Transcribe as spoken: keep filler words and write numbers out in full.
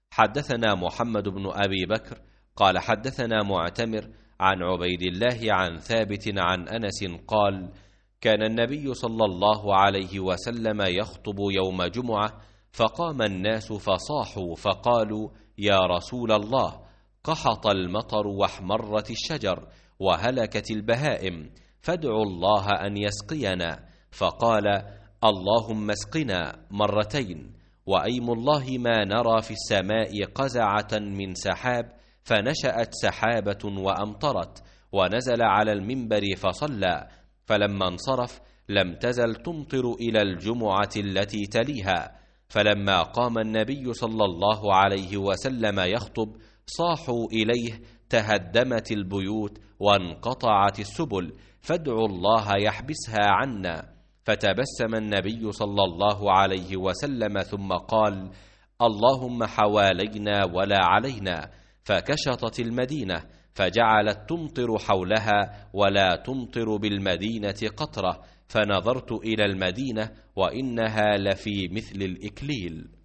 حدثنا محمد بن أبي بكر قال حدثنا معتمر عن عبيد الله عن ثابت عن أنس قال: كان النبي صلى الله عليه وسلم يخطب يوم جمعة، فقام الناس فصاحوا فقالوا: يا رسول الله، قحط المطر واحمرت الشجر وهلكت البهائم، فادعوا الله أن يسقينا. فقال: اللهم اسقنا مرتين، وأيم الله ما نرى في السماء قزعة من سحاب، فنشأت سحابة وأمطرت، ونزل على المنبر فصلى، فلما انصرف لم تزل تمطر إلى الجمعة التي تليها. فلما قام النبي صلى الله عليه وسلم يخطب صاحوا إليه: تهدمت البيوت وانقطعت السبل، فادعوا الله يحبسها عنا. فتبسم النبي صلى الله عليه وسلم ثم قال: اللهم حوالينا ولا علينا. فكشطت المدينة فجعلت تمطر حولها ولا تمطر بالمدينة قطرة، فنظرت إلى المدينة وإنها لفي مثل الإكليل.